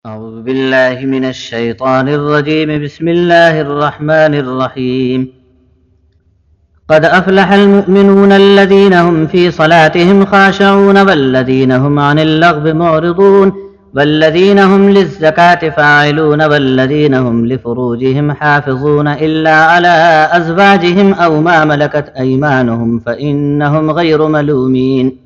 أعوذ بالله من الشيطان الرجيم. بسم الله الرحمن الرحيم. قد أفلح المؤمنون الذين هم في صلاتهم خاشعون والذين هم عن اللغو معرضون والذين هم للزكاة فاعلون والذين هم لفروجهم حافظون إلا على أزواجهم أو ما ملكت أيمانهم فإنهم غير ملومين.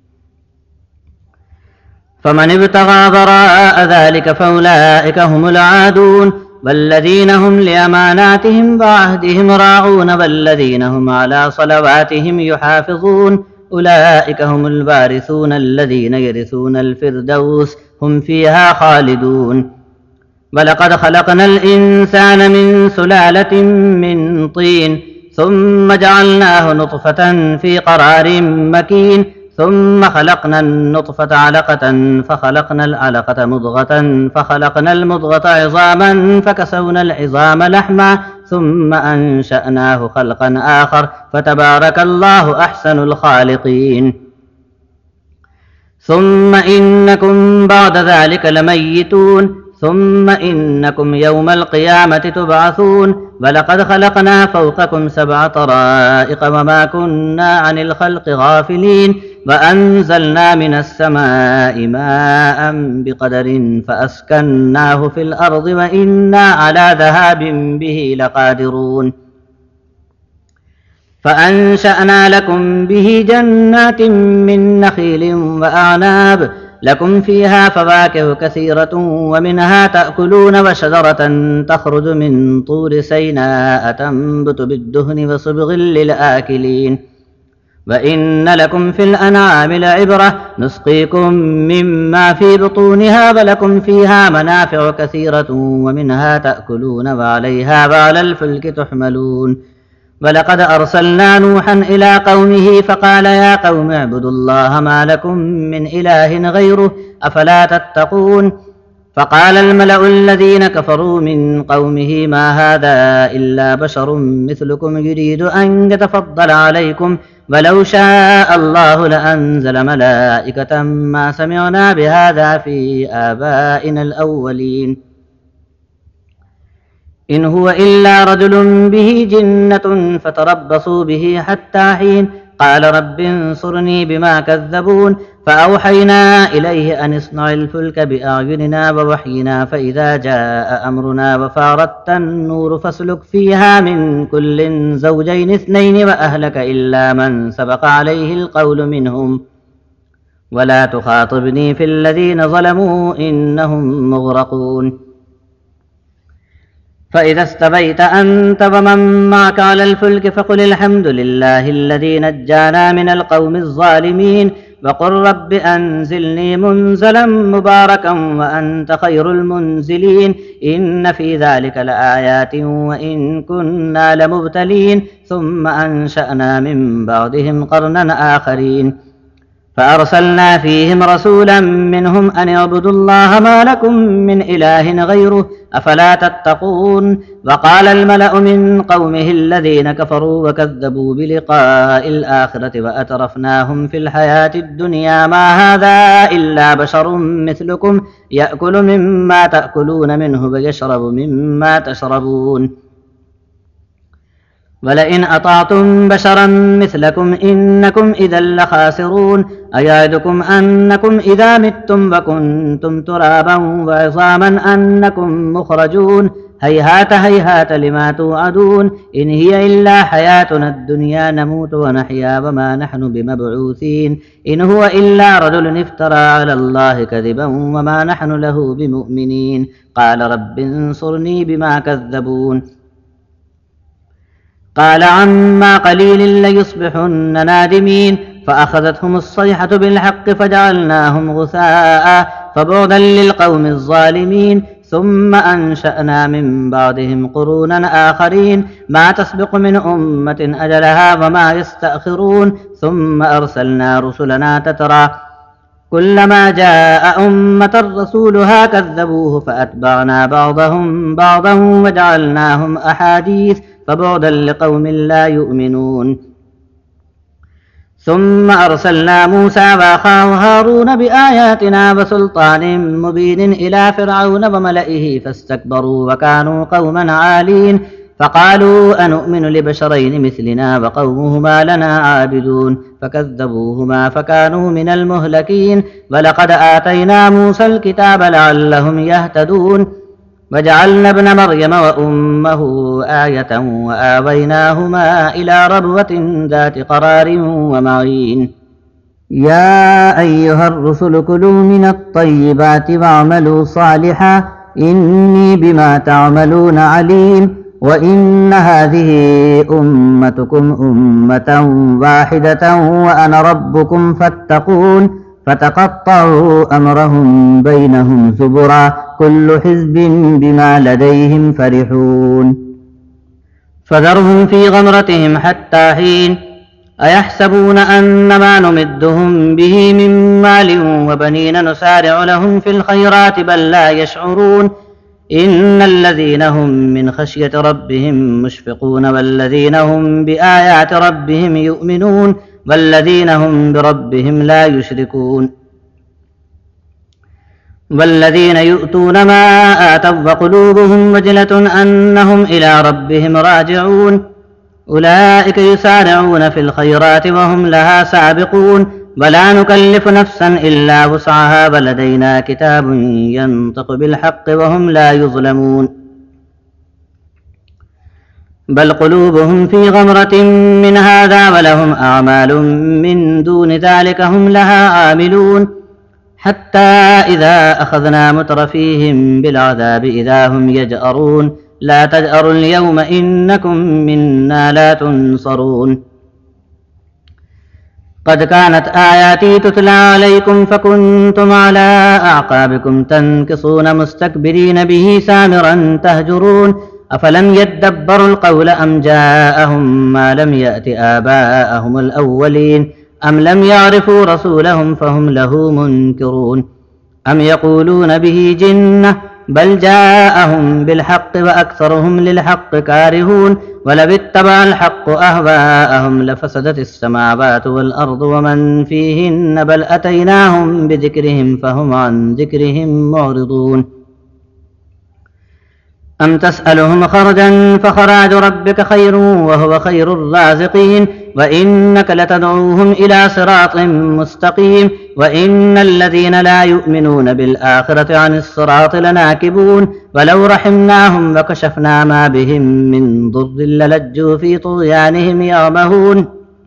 فمن ابتغى وراء ذلك فأولئك هم العادون والذين هم لأماناتهم وعهدهم راعون والذين هم على صلواتهم يحافظون أولئك هم الوارثون الذين يرثون الفردوس هم فيها خالدون. ولقد خلقنا الإنسان من سلالة من طين ثم جعلناه نطفة في قرار مكين ثم خلقنا النطفة علقة فخلقنا العلقة مضغة فخلقنا المضغة عظاما فكسونا العظام لحما ثم أنشأناه خلقا آخر فتبارك الله أحسن الخالقين. ثم إنكم بعد ذلك لميتون ثم إنكم يوم القيامة تبعثون. ولقد خلقنا فوقكم 7 طرائق وما كنا عن الخلق غافلين وأنزلنا من السماء ماء بقدر فأسكناه في الأرض وإنا على ذهاب به لقادرون. فأنشأنا لكم به جنات من نخيل وأعناب لكم فيها فواكه كثيرة ومنها تأكلون وشجرة تخرج من طور سيناء تنبت بالدهن وصبغ للآكلين. وإن لكم في الأنعام لعبرة نسقيكم مما في بطونها ولكم فيها منافع كثيرة ومنها تأكلون وعليها وعلى الفلك تحملون. ولقد أرسلنا نوحا إلى قومه فقال يا قوم اعبدوا الله ما لكم من إله غيره أفلا تتقون. فقال الملأ الذين كفروا من قومه ما هذا إلا بشر مثلكم يريد أن يتفضل عليكم ولو شاء الله لأنزل ملائكة ما سمعنا بهذا في آبائنا الأولين إن هو إلا رجل به جنة فتربصوا به حتى حين. قال رب انصرني بما كذبون. فأوحينا إليه أن اصنع الفلك بأعيننا ووحينا فإذا جاء أمرنا وفارت النور فاسلك فيها من كل زوجين 2 وأهلك إلا من سبق عليه القول منهم ولا تخاطبني في الذين ظلموا إنهم مغرقون. فإذا استويت أنت ومن معك على الفلك فقل الحمد لله الذي نجانا من القوم الظالمين وقل رب أنزلني منزلا مباركا وأنت خير المنزلين إن في ذلك لآيات وإن كنا لمبتلين ثم أنشأنا من بعدهم قرنا آخرين فأرسلنا فيهم رسولا منهم أن اعبدوا الله ما لكم من إله غيره أفلا تتقون. وقال الملأ من قومه الذين كفروا وكذبوا بلقاء الآخرة وأترفناهم في الحياة الدنيا ما هذا إلا بشر مثلكم يأكل مما تأكلون منه ويشرب مما تشربون ولئن أطعتم بشرا مثلكم إنكم إذا لخاسرون. أيعدكم أنكم إذا متم وكنتم ترابا وعظاما أنكم مخرجون هيهات هيهات لما توعدون إن هي إلا حياتنا الدنيا نموت ونحيا وما نحن بمبعوثين إن هو إلا رجل افترى على الله كذبا وما نحن له بمؤمنين. قال رب انصرني بما كذبون. قال عما قليل ليصبحن نادمين فأخذتهم الصيحة بالحق فجعلناهم غثاء فبعدا للقوم الظالمين. ثم أنشأنا من بعدهم قرونا آخرين ما تسبق من أمة أجلها وما يستأخرون ثم أرسلنا رسلنا تترى كلما جاء أمة رسولها كذبوه فأتبعنا بعضهم بعضا وجعلناهم أحاديث فبعدا لقوم لا يؤمنون. ثم أرسلنا موسى وأخاه هارون بآياتنا وسلطان مبين إلى فرعون وملئه فاستكبروا وكانوا قوما عالين فقالوا أنؤمن لبشرين مثلنا وقومهما لنا عابدون فكذبوهما فكانوا من المهلكين ولقد آتينا موسى الكتاب لعلهم يهتدون وجعلنا ابن مريم وأمه آية وآويناهما إلى ربوة ذات قرار ومعين يا أيها الرسل كلوا من الطيبات واعملوا صالحا إني بما تعملون عليم وإن هذه أمتكم أمة واحدة وأنا ربكم فاتقون فتقطعوا أمرهم بينهم زبرا كل حزب بما لديهم فرحون فذرهم في غمرتهم حتى حين أيحسبون أن ما نمدهم به من مال وبنين نسارع لهم في الخيرات بل لا يشعرون إن الذين هم من خشية ربهم مشفقون والذين هم بآيات ربهم يؤمنون والذين هم بربهم لا يشركون والذين يؤتون ما آتوا وقلوبهم وجلة أنهم إلى ربهم راجعون أولئك يسارعون في الخيرات وهم لها سابقون ولا نكلف نفسا إلا وسعها ولدينا كتاب ينطق بالحق وهم لا يظلمون بل قلوبهم في غمرة من هذا ولهم أعمال من دون ذلك هم لها عاملون حتى إذا أخذنا مترفيهم بالعذاب إذا هم يجأرون لا تجأروا اليوم إنكم منا لا تنصرون قد كانت آياتي تتلى عليكم فكنتم على أعقابكم تنكصون مستكبرين به سامرا تهجرون أفلم يدبروا القول أم جاءهم ما لم يأت آباءهم الأولين أم لم يعرفوا رسولهم فهم له منكرون أم يقولون به جنة بل جاءهم بالحق وأكثرهم للحق كارهون ولو اتبع الحق أهواءهم لفسدت السماوات والأرض ومن فيهن بل أتيناهم بذكرهم فهم عن ذكرهم معرضون أم تسألهم خرجا فخراج ربك خير وهو خير الرازقين وإنك لتدعوهم إلى صراط مستقيم وإن الذين لا يؤمنون بالآخرة عن الصراط لناكبون ولو رحمناهم وكشفنا ما بهم من ضر للجوا في طغيانهم يعمهون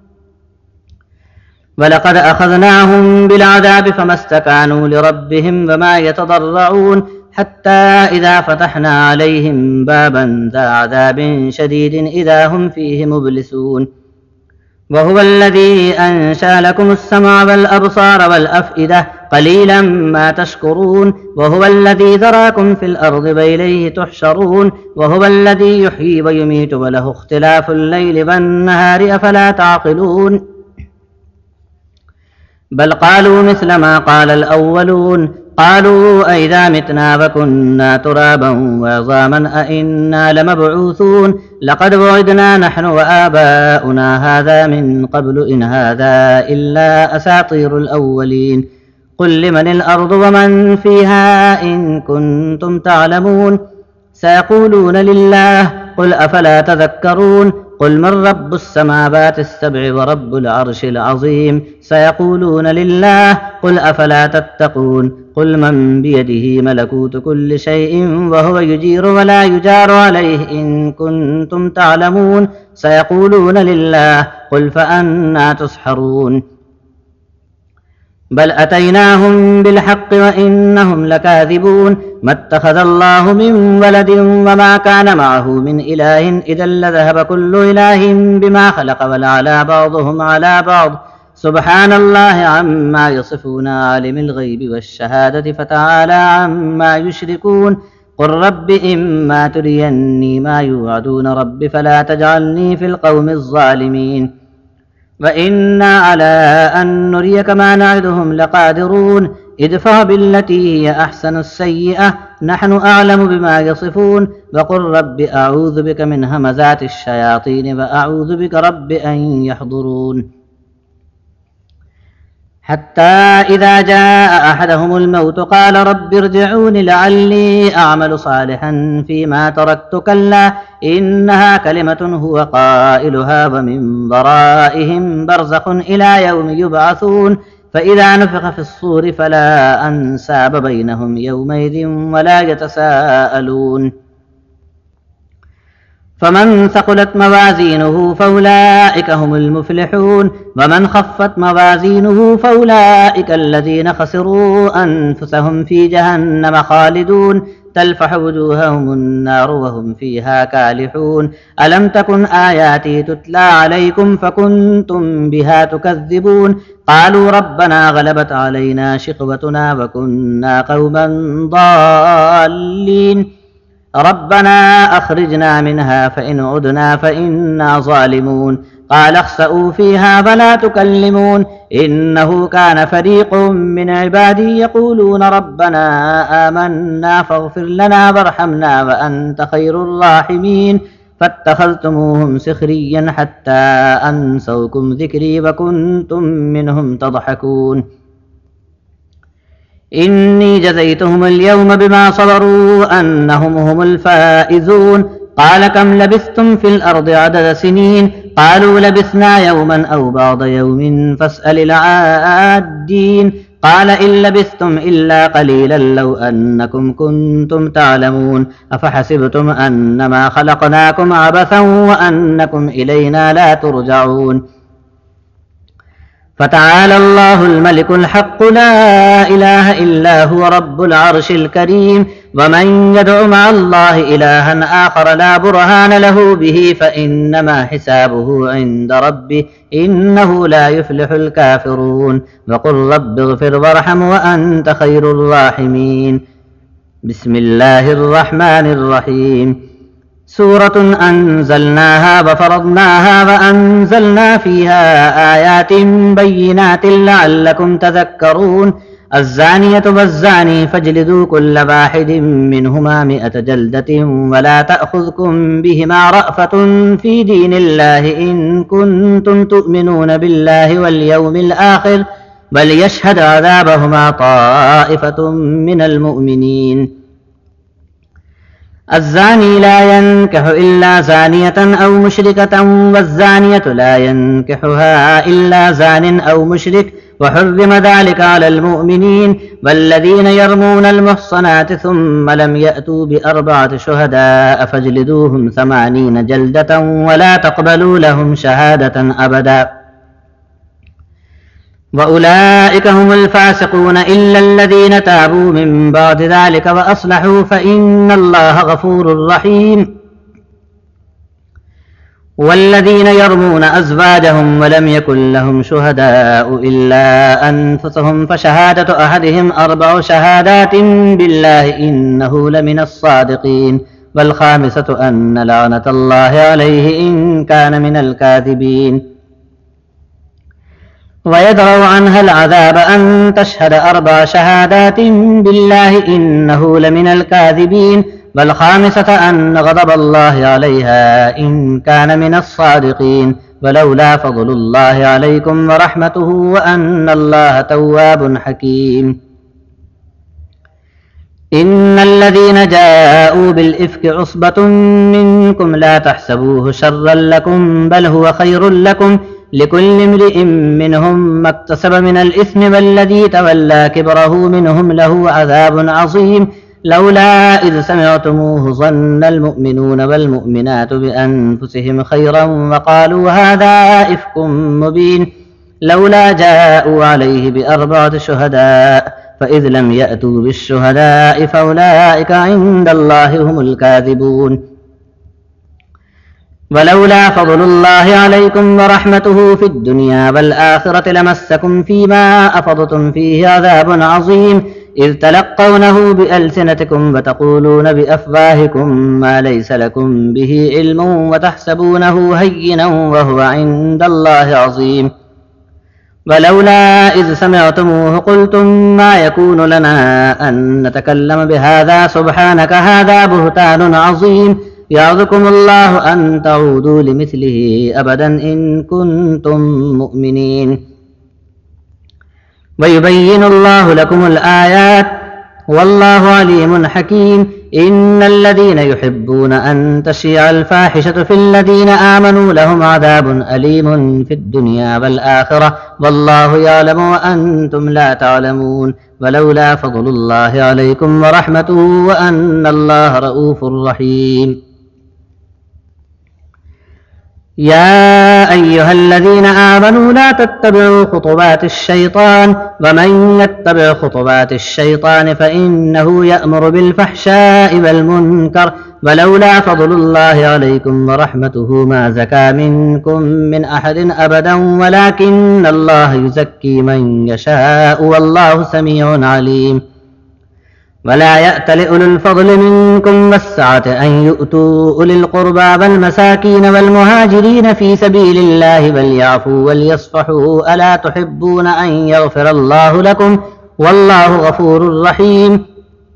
ولقد أخذناهم بالعذاب فما استكانوا لربهم وما يتضرعون حتى إذا فتحنا عليهم بابا ذا عذاب شديد إذا هم فيه مبلسون وهو الذي أنشأ لكم السمع والأبصار والأفئدة قليلا ما تشكرون وهو الذي ذراكم في الأرض وإليه تحشرون وهو الذي يحيي ويميت وله اختلاف الليل والنهار أفلا تعقلون بل قالوا مثل ما قال الأولون قالوا أئذا متنا وكنا ترابا وعظاما أئنا لمبعوثون لقد وعدنا نحن وآباؤنا هذا من قبل إن هذا إلا أساطير الأولين قل لمن الأرض ومن فيها إن كنتم تعلمون سيقولون لله قل أفلا تذكرون قل من رب السماوات السبع ورب العرش العظيم سيقولون لله قل أفلا تتقون قل من بيده ملكوت كل شيء وهو يجير ولا يجار عليه إن كنتم تعلمون سيقولون لله قل فأنى تسحرون بل أتيناهم بالحق وإنهم لكاذبون ما اتخذ الله من ولد وما كان معه من إله إذا لذهب كل إله بما خلق ولعلى بعضهم على بعض سبحان الله عما يصفون عالم الغيب والشهادة فتعالى عما يشركون قل رب إما تريني ما يوعدون رب فلا تجعلني في القوم الظالمين وإنا على أن نريك ما نعدهم لقادرون ادفع بالتي هي أحسن السيئة نحن أعلم بما يصفون وقل رب أعوذ بك من همزات الشياطين وأعوذ بك رب أن يحضرون حتى إذا جاء أحدهم الموت قال رب ارجعون لعلي أعمل صالحا فيما تركت كلا إنها كلمة هو قائلها ومن ورائهم برزخ إلى يوم يبعثون فإذا نفخ في الصور فلا أنساب بينهم يومئذ ولا يتساءلون فمن ثقلت موازينه فأولئك هم المفلحون ومن خفت موازينه فأولئك الذين خسروا أنفسهم في جهنم خالدون تلفح وجوههم النار وهم فيها كالحون ألم تكن آياتي تتلى عليكم فكنتم بها تكذبون قالوا ربنا غلبت علينا شقوتنا وكنا قوما ضالين ربنا أخرجنا منها فإن عدنا فإنا ظالمون قال اخسئوا فيها فلا تكلمون إنه كان فريق من عبادي يقولون ربنا آمنا فاغفر لنا وارحمنا وأنت خير الراحمين فاتخذتموهم سخريا حتى أنسوكم ذكري وكنتم منهم تضحكون إني جزيتهم اليوم بما صبروا أنهم هم الفائزون قال كم لبثتم في الأرض عدد سنين قالوا لبثنا يوما أو بعض يوم فاسأل العادين قال إن لبثتم إلا قليلا لو أنكم كنتم تعلمون أفحسبتم أنما خلقناكم عبثا وأنكم إلينا لا ترجعون فتعالى الله الملك الحق لا إله إلا هو رب العرش الكريم ومن يدع مع الله إلها آخر لا برهان له به فإنما حسابه عند ربه إنه لا يفلح الكافرون وقل رب اغفر وارحم وأنت خير الراحمين بسم الله الرحمن الرحيم سورة أنزلناها وفرضناها وأنزلنا فيها آيات بينات لعلكم تذكرون الزانية والزاني فاجلدوا كل واحد منهما 100 جلدة ولا تأخذكم بهما رأفة في دين الله إن كنتم تؤمنون بالله واليوم الآخر وليشهد عذابهما طائفة من المؤمنين الزاني لا ينكح إلا زانية أو مشركة والزانية لا ينكحها إلا زان أو مشرك وحرم ذلك على المؤمنين والذين يرمون المحصنات ثم لم يأتوا ب4 شهداء فاجلدوهم 80 جلدة ولا تقبلوا لهم شهادة أبدا وأولئك هم الفاسقون إلا الذين تابوا من بعد ذلك وأصلحوا فإن الله غفور رحيم والذين يرمون أزواجهم ولم يكن لهم شهداء إلا أنفسهم فشهادة أحدهم 4 شهادات بالله إنه لمن الصادقين والخامسة أن لعنة الله عليه إن كان من الكاذبين ويدرأ عنها العذاب أن تشهد 4 شهادات بالله إنه لمن الكاذبين والخامسة أن غضب الله عليها إن كان من الصادقين ولولا فضل الله عليكم ورحمته وأن الله تواب حكيم إن الذين جاءوا بالإفك عصبة منكم لا تحسبوه شرا لكم بل هو خير لكم لكل امرئ منهم ما اكتسب من الإثم والذي تولى كبره منهم له عذاب عظيم لولا إذ سمعتموه ظن المؤمنون والمؤمنات بأنفسهم خيرا وقالوا هذا إفك مبين لولا جاءوا عليه ب4 شهداء فإذ لم يأتوا بالشهداء فأولئك عند الله هم الكاذبون ولولا فضل الله عليكم ورحمته في الدنيا والآخرة لمسكم فيما أفضتم فيه عذاب عظيم إذ تلقونه بألسنتكم وتقولون بأفواهكم ما ليس لكم به علم وتحسبونه هينا وهو عند الله عظيم ولولا إذ سمعتموه قلتم ما يكون لنا أن نتكلم بهذا سبحانك هذا بهتان عظيم يعظكم الله أن تعودوا لمثله أبدا إن كنتم مؤمنين ويبين الله لكم الآيات والله عليم حكيم. إن الذين يحبون أن تشيع الفاحشة في الذين آمنوا لهم عذاب أليم في الدنيا والآخرة والله يعلم وأنتم لا تعلمون. ولولا فضل الله عليكم ورحمته وأن الله رؤوف رحيم. يا أيها الذين آمنوا لا تتبعوا خطوات الشيطان ومن يتبع خطوات الشيطان فإنه يأمر بالفحشاء والمنكر ولولا فضل الله عليكم ورحمته ما زكى منكم من أحد أبدا ولكن الله يزكي من يشاء والله سميع عليم. ولا يأت لأولو الفضل منكم والسعة أن يؤتوا أولي القربى والمساكين والمهاجرين في سبيل الله وليعفوا وليصفحوا ألا تحبون أن يغفر الله لكم والله غفور رحيم.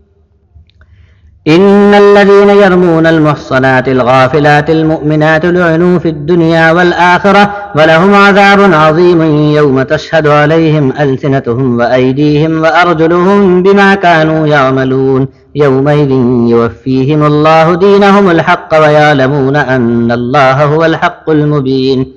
إن الذين يرمون المحصنات الغافلات المؤمنات لعنوا في الدنيا والآخرة ولهم عذاب عظيم يوم تشهد عليهم ألسنتهم وأيديهم وأرجلهم بما كانوا يعملون. يومئذ يوفيهم الله دينهم الحق ويعلمون أن الله هو الحق المبين.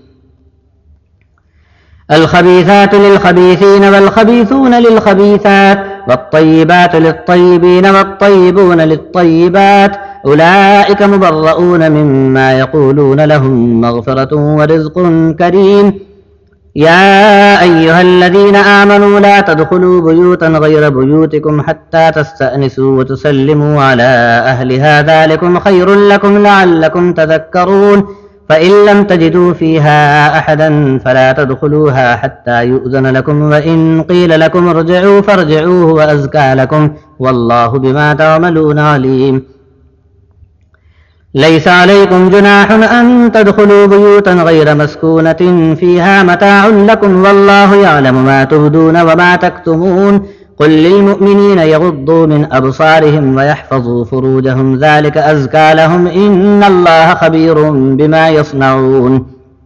الخبيثات للخبيثين والخبيثون للخبيثات والطيبات للطيبين والطيبون للطيبات أولئك مبرؤون مما يقولون لهم مغفرة ورزق كريم. يا أيها الذين آمنوا لا تدخلوا بيوتا غير بيوتكم حتى تستأنسوا وتسلموا على أهلها ذلكم خير لكم لعلكم تذكرون. فإن لم تجدوا فيها أحدا فلا تدخلوها حتى يؤذن لكم وإن قيل لكم ارجعوا فارجعوا وأزكى لكم والله بما تعملون عليم. ليس عليكم جناح أن تدخلوا بيوتا غير مسكونة فيها متاع لكم والله يعلم ما تبدون وما تكتمون. قل للمؤمنين يغضوا من أبصارهم ويحفظوا فروجهم ذلك أزكى لهم إن الله خبير بما يصنعون.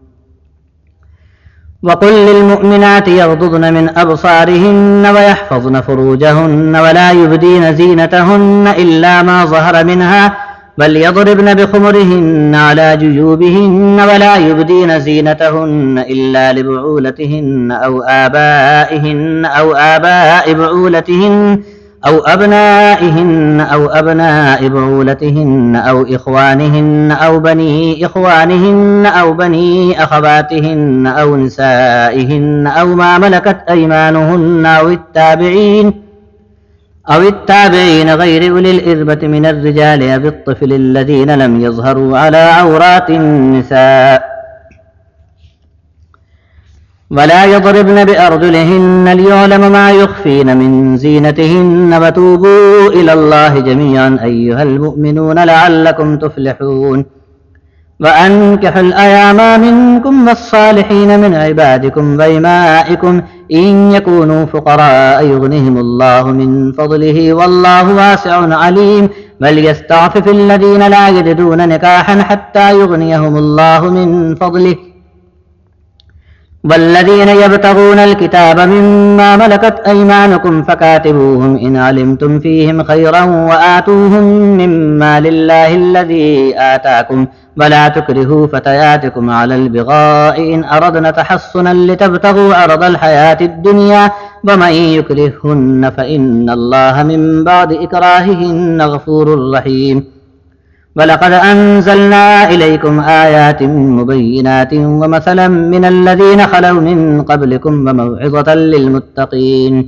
وقل للمؤمنات يغضضن من أبصارهن ويحفظن فروجهن ولا يبدين زينتهن إلا ما ظهر منها وليضربن بخمرهن على جيوبهن ولا يبدين زينتهن إلا لبعولتهن أو آبائهن أو آباء بعولتهن أو أبنائهن أو أبناء بعولتهن أو إخوانهن أو بني إخوانهن أو بني أخواتهن أو نسائهن أو ما ملكت أيمانهن أو التابعين غير أولي الإربة من الرجال أو الطفل الذين لم يظهروا على عورات النساء ولا يضربن بأرجلهن ليعلم ما يخفين من زينتهن وتوبوا إلى الله جميعا أيها المؤمنون لعلكم تفلحون. وأنكحوا الأيام منكم والصالحين من عبادكم وإمائكم إن يكونوا فقراء يغنهم الله من فضله والله واسع عليم. وليستعفف الذين لا يجدون نكاحا حتى يغنيهم الله من فضله والذين يبتغون الكتاب مما ملكت أيمانكم فكاتبوهم إن علمتم فيهم خيرا وآتوهم مما لله الذي آتاكم ولا تكرهوا فتياتكم على البغاء إن أردنا تحصنا لتبتغوا عرض الحياة الدنيا ومن يكرههن فإن الله من بعد إكراههن غفور رحيم. ولقد أنزلنا إليكم آيات مبينات ومثلا من الذين خلوا من قبلكم وموعظة للمتقين.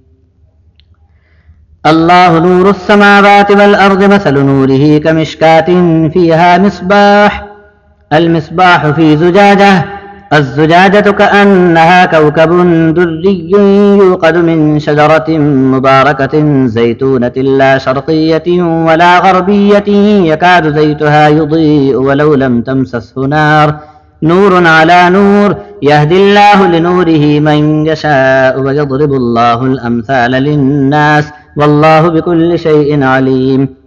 الله نور السماوات والأرض مثل نوره كمشكاة فيها مصباح المصباح في زجاجة الزجاجة كأنها كوكب دري يوقد من شجرة مباركة زيتونة لا شرقية ولا غربية يكاد زيتها يضيء ولو لم تمسسه نار نور على نور يهدي الله لنوره من يشاء ويضرب الله الأمثال للناس والله بكل شيء عليم.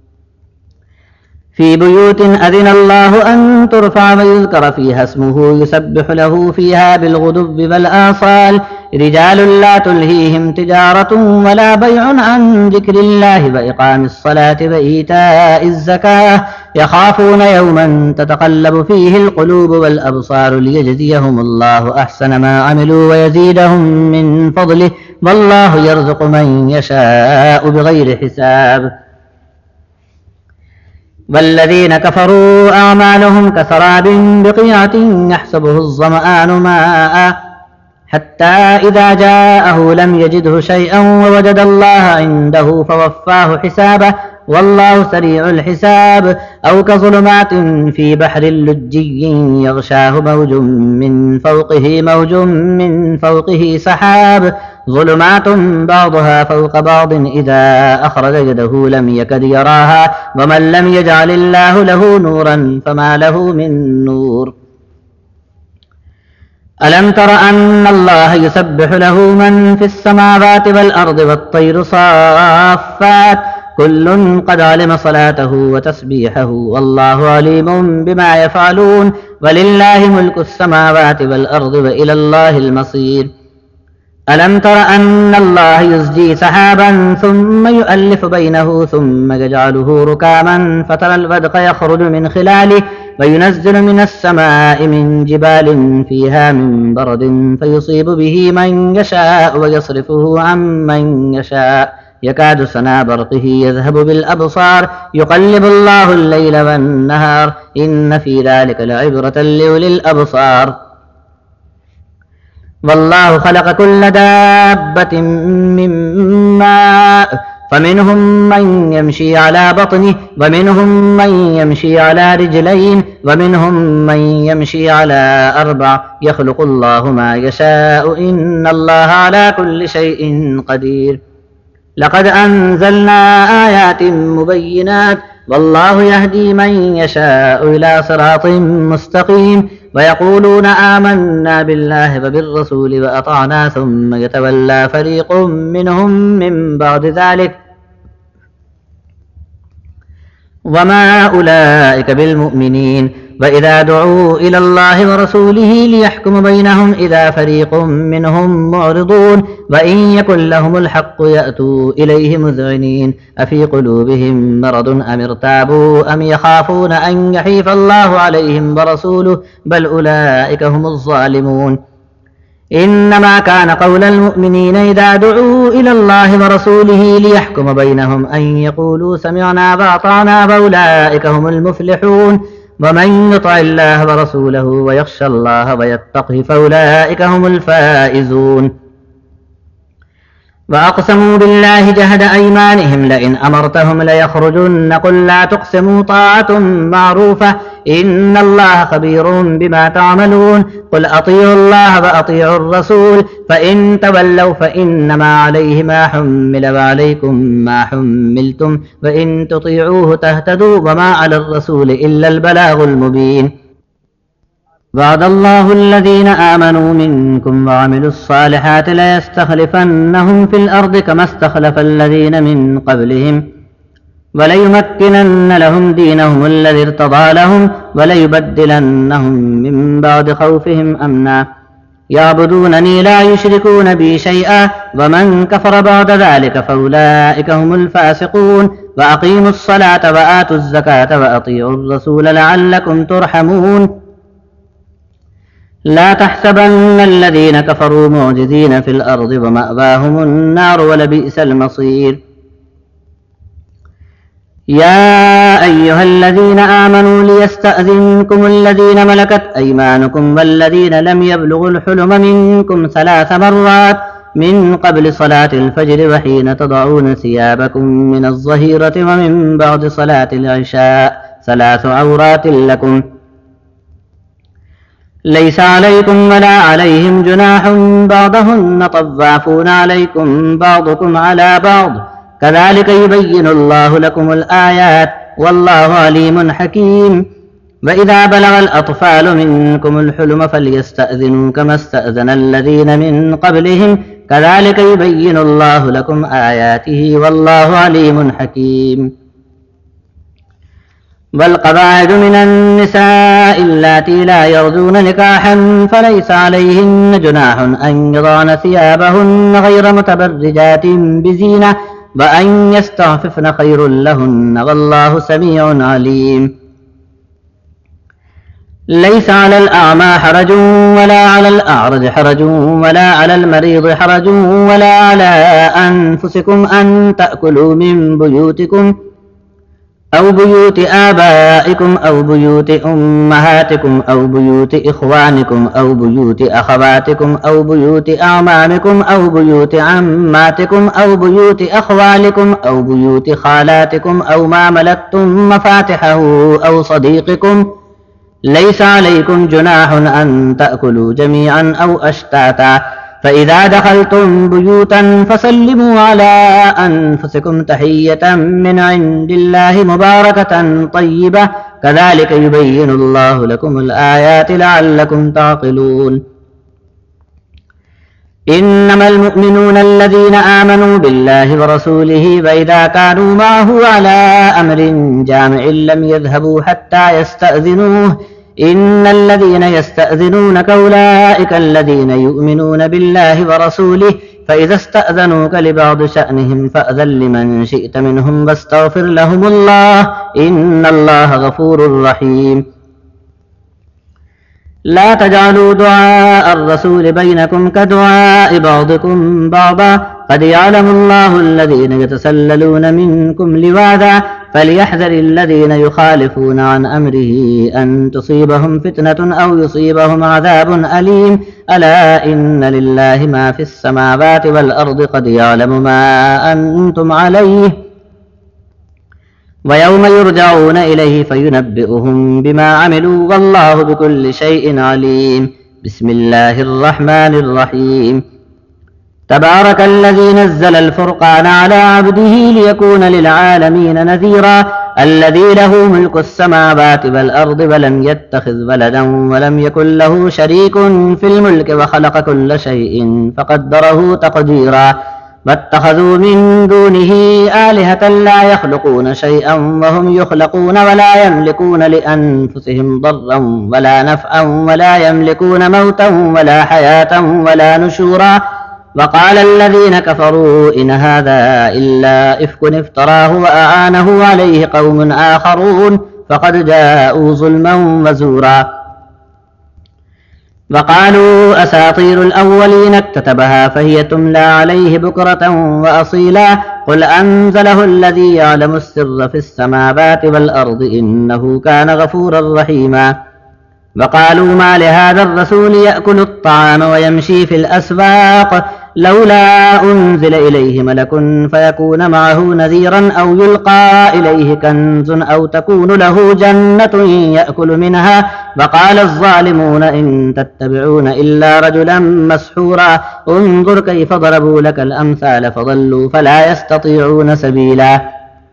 في بيوت أذن الله أن ترفع ويذكر فيها اسمه يسبح له فيها بالغدو والآصال رجال لا تلهيهم تجارة ولا بيع عن ذكر الله وإقام الصلاة وإيتاء الزكاة يخافون يوما تتقلب فيه القلوب والأبصار ليجزيهم الله أحسن ما عملوا ويزيدهم من فضله والله يرزق من يشاء بغير حساب. والذين كفروا أعمالهم كسراب بقيعة يحسبه الظمآن ماء حتى إذا جاءه لم يجده شيئا ووجد الله عنده فوفاه حسابه والله سريع الحساب. أو كظلمات في بحر لجي يغشاه موج من فوقه سحاب ظلمات بعضها فوق بعض إذا أخرج يده لم يكد يراها ومن لم يجعل الله له نورا فما له من نور. ألم تر أن الله يسبح له من في السماوات والأرض والطير صافات كل قد علم صلاته وتسبيحه والله عليم بما يفعلون ولله ملك السماوات والأرض وإلى الله المصير. ألم تر أن الله يزجي سحابا ثم يؤلف بينه ثم يجعله ركاما فترى الودق يخرج من خلاله وينزل من السماء من جبال فيها من برد فيصيب به من يشاء ويصرفه عن من يشاء يكاد سنا برقه يذهب بالأبصار يقلب الله الليل والنهار إن في ذلك لعبرة لأولي الأبصار. والله خلق كل دابة من ماء فمنهم من يمشي على بطنه ومنهم من يمشي على رجلين ومنهم من يمشي على 4 يخلق الله ما يشاء إن الله على كل شيء قدير. لقد أنزلنا آيات مبينات والله يهدي من يشاء إلى صراط مستقيم ويقولون آمنا بالله وبالرسول وأطعنا ثم يتولى فريق منهم من بعد ذلك وما أولئك بالمؤمنين. وإذا دعوا إلى الله ورسوله ليحكم بينهم إذا فريق منهم معرضون وإن يكن لهم الحق يأتوا إليه مذعنين أفي قلوبهم مرض أم ارتابوا أم يخافون أن يحيف الله عليهم ورسوله بل أولئك هم الظالمون. إنما كان قول المؤمنين إذا دعوا إلى الله ورسوله ليحكم بينهم أن يقولوا سمعنا وأطعنا فأولئك هم المفلحون. ومن يطع الله ورسوله ويخشى الله ويتقه فأولئك هم الفائزون. وأقسموا بالله جهد أيمانهم لئن أمرتهم ليخرجن قل لا تقسموا طاعة معروفة إن الله خبير بما تعملون. قل أطيعوا الله وأطيعوا الرسول فإن تولوا فإنما عليه ما حمل وعليكم ما حملتم وإن تطيعوه تهتدوا وما على الرسول إلا البلاغ المبين. وعد الله الذين آمنوا منكم وعملوا الصالحات ليستخلفنهم في الأرض كما استخلف الذين من قبلهم وليمكنن لهم دينهم الذي ارتضى لهم وليبدلنهم من بعد خوفهم أمنا يعبدونني لا يشركون بي شيئا ومن كفر بعد ذلك فأولئك هم الفاسقون. وأقيموا الصلاة وآتوا الزكاة وأطيعوا الرسول لعلكم ترحمون. لا تحسبن الذين كفروا معجزين في الأرض ومأواهم النار ولبئس المصير. يا أيها الذين آمنوا ليستأذنكم الذين ملكت أيمانكم والذين لم يبلغوا الحلم منكم 3 مرات من قبل صلاة الفجر وحين تضعون ثيابكم من الظهيرة ومن بعد صلاة العشاء 3 عورات لكم ليس عليكم ولا عليهم جناح بعضهن طوافون عليكم بعضكم على بعض كذلك يبين الله لكم الآيات والله عليم حكيم. وإذا بلغ الأطفال منكم الحلم فليستأذنوا كما استأذن الذين من قبلهم كذلك يبين الله لكم آياته والله عليم حكيم. والقواعد من النساء اللاتي لا يرجون نكاحا فليس عليهن جناح أن يضعن ثيابهن غير متبرجات بزينة وأن يستعففن خير لهن والله سميع عليم. ليس على الأعمى حرج ولا على الأعرج حرج ولا على المريض حرج ولا على أنفسكم أن تأكلوا من بيوتكم أو بيوت آبائكم أو بيوت أمهاتكم أو بيوت إخوانكم أو بيوت أخواتكم أو بيوت أعمامكم أو بيوت عماتكم أو بيوت أخوالكم أو بيوت خالاتكم أو ما ملكتم مفاتحه أو صديقكم. ليس عليكم جناح أن تأكلوا جميعا أو أشتاتا فإذا دخلتم بيوتا فسلموا على أنفسكم تحية من عند الله مباركة طيبة كذلك يبين الله لكم الآيات لعلكم تعقلون. إنما المؤمنون الذين آمنوا بالله ورسوله فإذا كانوا معه على أمر جامع لم يذهبوا حتى يستأذنوه إن الذين يستأذنونك أولئك الذين يؤمنون بالله ورسوله فإذا استأذنوك لبعض شأنهم فأذن لمن شئت منهم واستغفر لهم الله إن الله غفور رحيم. لا تجعلوا دعاء الرسول بينكم كدعاء بعضكم بعضا قد يعلم الله الذين يتسللون منكم لواذا فليحذر الذين يخالفون عن أمره أن تصيبهم فتنة أو يصيبهم عذاب أليم. ألا إن لله ما في السماوات والأرض قد يعلم ما أنتم عليه ويوم يرجعون إليه فينبئهم بما عملوا والله بكل شيء عليم. بسم الله الرحمن الرحيم. تبارك الذي نزل الفرقان على عبده ليكون للعالمين نذيرا الذي له ملك السماوات والأرض ولم يتخذ ولدا ولم يكن له شريك في الملك وخلق كل شيء فقدره تقديرا واتخذوا من دونه آلهة لا يخلقون شيئا وهم يخلقون ولا يملكون لأنفسهم ضرا ولا نفعا ولا يملكون موتا ولا حياة ولا نشورا. وقال الذين كفروا إن هذا إلا إفك افتراه وأعانه عليه قوم آخرون فقد جاءوا ظلما وزورا. وقالوا أساطير الأولين اكتتبها فهي تملى عليه بكرة وأصيلا قل أنزله الذي يعلم السر في السماوات والأرض إنه كان غفورا رحيما. وقالوا ما لهذا الرسول يأكل الطعام ويمشي في الأسواق لولا أنزل إليه ملك فيكون معه نذيرا أو يلقى إليه كنز أو تكون له جنة يأكل منها. وقال الظالمون إن تتبعون إلا رجلا مسحورا انظر كيف ضربوا لك الأمثال فضلوا فلا يستطيعون سبيلا.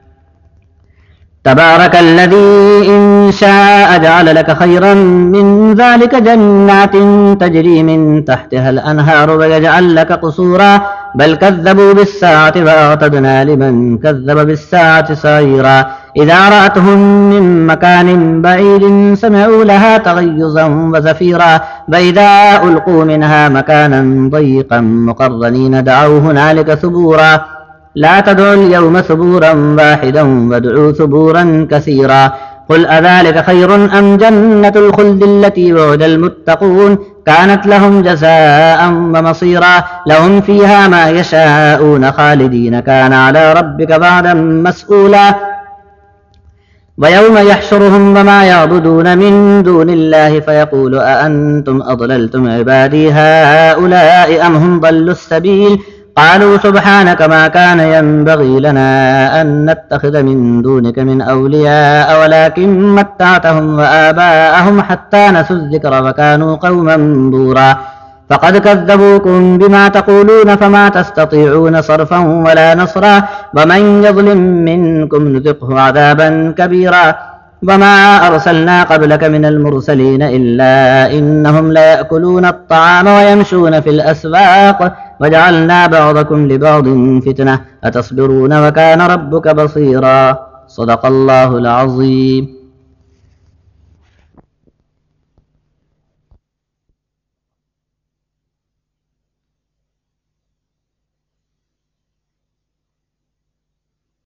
تبارك الذي إن شاء جعل لك خيرا من ذلك جنات تجري من تحتها الأنهار ويجعل لك قصورا بل كذبوا بالساعة فأعتدنا لمن كذب بالساعة سعيرا. إذا رأتهم من مكان بعيد سمعوا لها تغيظا وزفيرا وإذا ألقوا منها مكانا ضيقا مقرنين دعوا هنالك ثبورا. لا تدعوا اليوم ثبورا واحدا وادعوا ثبورا كثيرا. قل أذلك خير أم جنة الخلد التي وعد المتقون كانت لهم جزاء ومصيرا لهم فيها ما يشاءون خالدين كان على ربك وعدا مسئولا. ويوم يحشرهم وما يعبدون من دون الله فيقول أأنتم أضللتم عبادي هؤلاء أم هم ضلوا السبيل قالوا سبحانك ما كان ينبغي لنا أن نتخذ من دونك من أولياء ولكن متعتهم وآباءهم حتى نسوا الذكر وكانوا قوما بورا. فقد كذبوكم بما تقولون فما تستطيعون صرفا ولا نصرا ومن يظلم منكم نذقه عذابا كبيرا. وما أرسلنا قبلك من المرسلين إلا إنهم ليأكلون الطعام ويمشون في الأسواق وجعلنا بعضكم لبعض فتنة أتصبرون وكان ربك بصيرا. صدق الله العظيم.